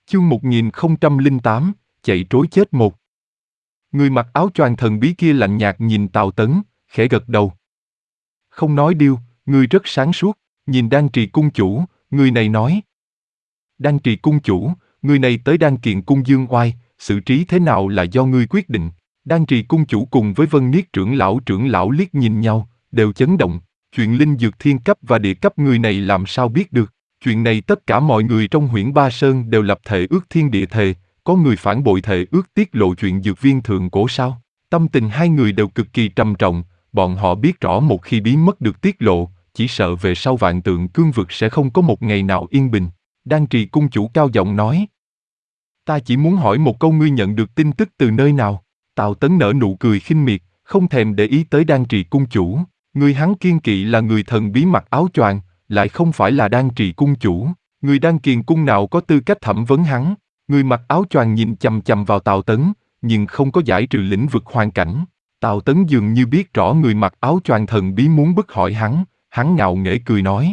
Chương 1008, chạy trối chết một. Người mặc áo choàng thần bí kia lạnh nhạt nhìn Tào Tấn, khẽ gật đầu. Không nói điêu, ngươi rất sáng suốt, nhìn Đan Trì cung chủ, người này nói. Đan Trì cung chủ, người này tới Đan Kiện cung dương oai, xử trí thế nào là do ngươi quyết định. Đan Trì cung chủ cùng với Vân Niết trưởng lão liếc nhìn nhau, đều chấn động. Chuyện linh dược thiên cấp và địa cấp người này làm sao biết được. Chuyện này tất cả mọi người trong Huyễn Ba Sơn đều lập thệ ước thiên địa thề, có người phản bội thệ ước tiết lộ chuyện dược viên thượng cổ sao? Tâm tình hai người đều cực kỳ trầm trọng, bọn họ biết rõ một khi bí mất được tiết lộ, chỉ sợ về sau Vạn Tượng Cương vực sẽ không có một ngày nào yên bình. Đan Trì cung chủ cao giọng nói. Ta chỉ muốn hỏi một câu, ngươi nhận được tin tức từ nơi nào? Tào Tấn nở nụ cười khinh miệt, không thèm để ý tới Đan Trì cung chủ. Người hắn kiên kỵ là người thần bí mặc áo choàng, lại không phải là Đan Trì cung chủ. Người Đan Kiền cung nào có tư cách thẩm vấn hắn? Người mặc áo choàng nhìn chằm chằm vào Tào Tấn, nhưng không có giải trừ lĩnh vực hoàn cảnh. Tào Tấn dường như biết rõ người mặc áo choàng thần bí muốn bức hỏi hắn ngạo nghễ cười nói.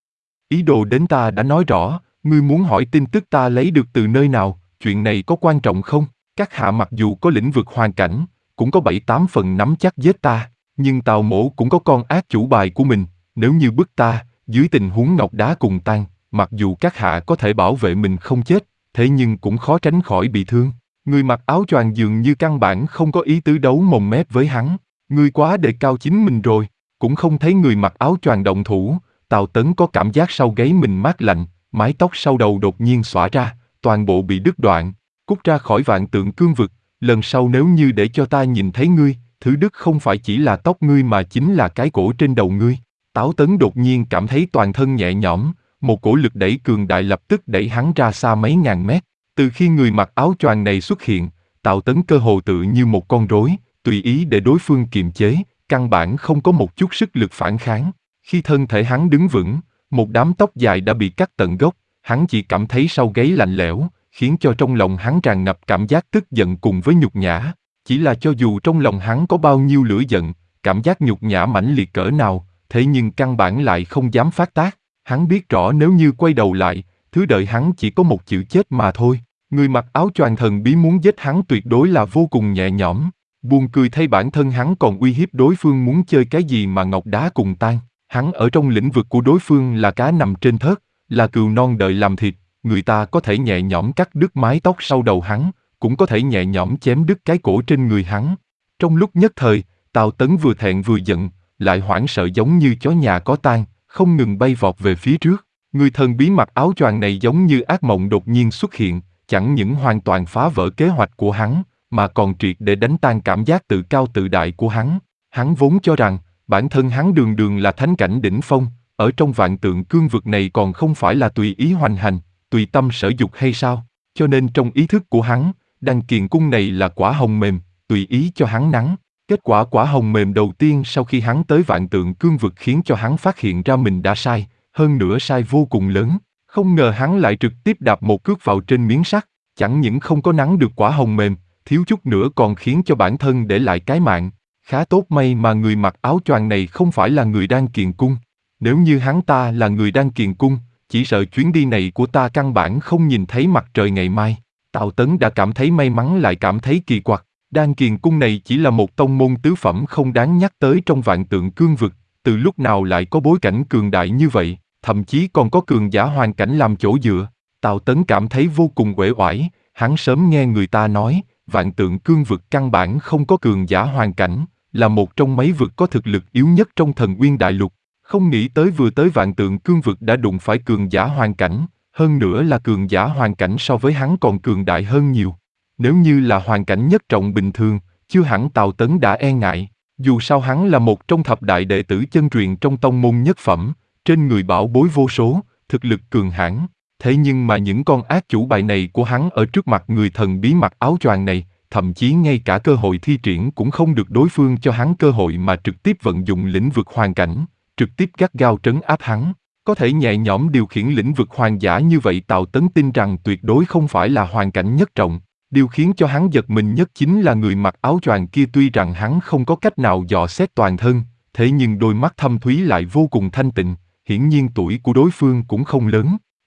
Ý đồ đến ta đã nói rõ, ngươi muốn hỏi tin tức ta lấy được từ nơi nào, chuyện này có quan trọng không? Các hạ mặc dù có lĩnh vực hoàn cảnh, cũng có 7-8 phần nắm chắc giết ta, nhưng Tào mỗ cũng có con ác chủ bài của mình, nếu như bức ta, dưới tình huống ngọc đá cùng tan, mặc dù các hạ có thể bảo vệ mình không chết, thế nhưng cũng khó tránh khỏi bị thương. Người mặc áo choàng dường như căn bản không có ý tứ đấu mồm mép với hắn, ngươi quá đề cao chính mình rồi, cũng không thấy người mặc áo choàng động thủ. Tào Tấn có cảm giác sau gáy mình mát lạnh, mái tóc sau đầu đột nhiên xõa ra, toàn bộ bị đứt đoạn, cút ra khỏi Vạn Tượng Cương vực, lần sau nếu như để cho ta nhìn thấy ngươi, thứ đứt không phải chỉ là tóc ngươi mà chính là cái cổ trên đầu ngươi. Tào Tấn đột nhiên cảm thấy toàn thân nhẹ nhõm, một cổ lực đẩy cường đại lập tức đẩy hắn ra xa mấy ngàn mét. Từ khi người mặc áo choàng này xuất hiện, Tào Tấn cơ hồ tự như một con rối, tùy ý để đối phương kiềm chế, căn bản không có một chút sức lực phản kháng. Khi thân thể hắn đứng vững, một đám tóc dài đã bị cắt tận gốc, hắn chỉ cảm thấy sau gáy lạnh lẽo, khiến cho trong lòng hắn tràn ngập cảm giác tức giận cùng với nhục nhã. Chỉ là cho dù trong lòng hắn có bao nhiêu lửa giận, cảm giác nhục nhã mãnh liệt cỡ nào, thế nhưng căn bản lại không dám phát tác. Hắn biết rõ nếu như quay đầu lại, thứ đợi hắn chỉ có một chữ chết mà thôi. Người mặc áo choàng thần bí muốn giết hắn tuyệt đối là vô cùng nhẹ nhõm. Buồn cười thay bản thân hắn còn uy hiếp đối phương muốn chơi cái gì mà ngọc đá cùng tan. Hắn ở trong lĩnh vực của đối phương là cá nằm trên thớt, là cừu non đợi làm thịt, người ta có thể nhẹ nhõm cắt đứt mái tóc sau đầu hắn, cũng có thể nhẹ nhõm chém đứt cái cổ trên người hắn. Trong lúc nhất thời, Tào Tấn vừa thẹn vừa giận, lại hoảng sợ giống như chó nhà có tang, không ngừng bay vọt về phía trước. Người thần bí mặc áo choàng này giống như ác mộng đột nhiên xuất hiện, chẳng những hoàn toàn phá vỡ kế hoạch của hắn, mà còn triệt để đánh tan cảm giác tự cao tự đại của hắn. Hắn vốn cho rằng, bản thân hắn đường đường là thánh cảnh đỉnh phong, ở trong Vạn Tượng Cương vực này còn không phải là tùy ý hoành hành, tùy tâm sở dục hay sao? Cho nên trong ý thức của hắn, Đan Kiền cung này là quả hồng mềm, tùy ý cho hắn nắn. Kết quả quả hồng mềm đầu tiên sau khi hắn tới Vạn Tượng Cương vực khiến cho hắn phát hiện ra mình đã sai, hơn nữa sai vô cùng lớn. Không ngờ hắn lại trực tiếp đạp một cước vào trên miếng sắt, chẳng những không có nắn được quả hồng mềm, thiếu chút nữa còn khiến cho bản thân để lại cái mạng. Khá tốt may mà người mặc áo choàng này không phải là người Đan Kiền cung. Nếu như hắn ta là người Đan Kiền cung, chỉ sợ chuyến đi này của ta căn bản không nhìn thấy mặt trời ngày mai. Tào Tấn đã cảm thấy may mắn lại cảm thấy kỳ quặc. Đan Kiền cung này chỉ là một tông môn tứ phẩm không đáng nhắc tới trong Vạn Tượng Cương vực, từ lúc nào lại có bối cảnh cường đại như vậy, thậm chí còn có cường giả hoàn cảnh làm chỗ dựa. Tào Tấn cảm thấy vô cùng uể oải, hắn sớm nghe người ta nói, Vạn Tượng Cương vực căn bản không có cường giả hoàn cảnh, là một trong mấy vực có thực lực yếu nhất trong Thần Nguyên Đại Lục. Không nghĩ tới vừa tới Vạn Tượng Cương vực đã đụng phải cường giả hoàn cảnh, hơn nữa là cường giả hoàn cảnh so với hắn còn cường đại hơn nhiều. Nếu như là hoàn cảnh nhất trọng bình thường, chưa hẳn Tào Tấn đã e ngại. Dù sao hắn là một trong thập đại đệ tử chân truyền trong tông môn nhất phẩm, trên người bảo bối vô số, thực lực cường hãn. Thế nhưng mà những con ác chủ bài này của hắn ở trước mặt người thần bí mặc áo choàng này, thậm chí ngay cả cơ hội thi triển cũng không được đối phương cho hắn cơ hội mà trực tiếp vận dụng lĩnh vực hoàn cảnh, trực tiếp gắt gao trấn áp hắn. Có thể nhẹ nhõm điều khiển lĩnh vực hoàng giả như vậy Tào Tấn tin rằng tuyệt đối không phải là hoàn cảnh nhất trọng. Điều khiến cho hắn giật mình nhất chính là người mặc áo choàng kia tuy rằng hắn không có cách nào dò xét toàn thân, thế nhưng đôi mắt thâm thúy lại vô cùng thanh tịnh, hiển nhiên tuổi của đối phương cũng không lớn.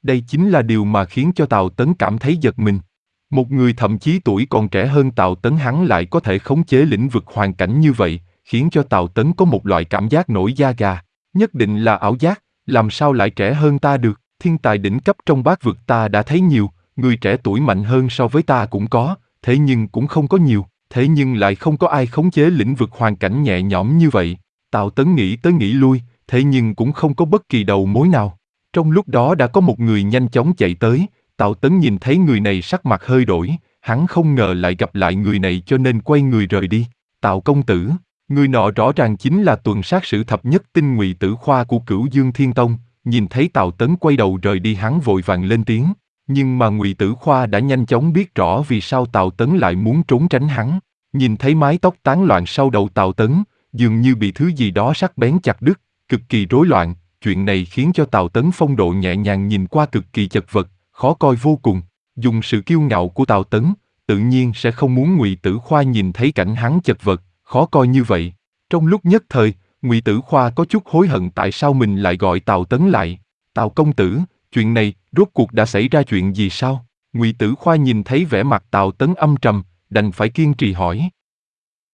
Đây chính là điều mà khiến cho Tào Tấn cảm thấy giật mình. Một người thậm chí tuổi còn trẻ hơn Tào Tấn hắn lại có thể khống chế lĩnh vực hoàn cảnh như vậy, khiến cho Tào Tấn có một loại cảm giác nổi da gà. Nhất định là ảo giác, làm sao lại trẻ hơn ta được, thiên tài đỉnh cấp trong bát vực ta đã thấy nhiều, người trẻ tuổi mạnh hơn so với ta cũng có, thế nhưng cũng không có nhiều, thế nhưng lại không có ai khống chế lĩnh vực hoàn cảnh nhẹ nhõm như vậy. Tào Tấn nghĩ tới nghĩ lui, thế nhưng cũng không có bất kỳ đầu mối nào. Trong lúc đó đã có một người nhanh chóng chạy tới, Tào Tấn nhìn thấy người này sắc mặt hơi đổi, hắn không ngờ lại gặp lại người này cho nên quay người rời đi. Tào công tử, người nọ rõ ràng chính là tuần sát sử thập nhất tinh Ngụy Tử Khoa của Cửu Dương Thiên Tông, nhìn thấy Tào Tấn quay đầu rời đi hắn vội vàng lên tiếng, nhưng mà Ngụy Tử Khoa đã nhanh chóng biết rõ vì sao Tào Tấn lại muốn trốn tránh hắn. Nhìn thấy mái tóc tán loạn sau đầu Tào Tấn, dường như bị thứ gì đó sắc bén chặt đứt, cực kỳ rối loạn, chuyện này khiến cho Tào Tấn phong độ nhẹ nhàng nhìn qua cực kỳ chật vật, khó coi vô cùng. Dùng sự kiêu ngạo của Tào Tấn, tự nhiên sẽ không muốn Ngụy Tử Khoa nhìn thấy cảnh hắn chật vật, khó coi như vậy. Trong lúc nhất thời, Ngụy Tử Khoa có chút hối hận tại sao mình lại gọi Tào Tấn lại. Tào công tử, chuyện này, rốt cuộc đã xảy ra chuyện gì sao? Ngụy Tử Khoa nhìn thấy vẻ mặt Tào Tấn âm trầm, đành phải kiên trì hỏi.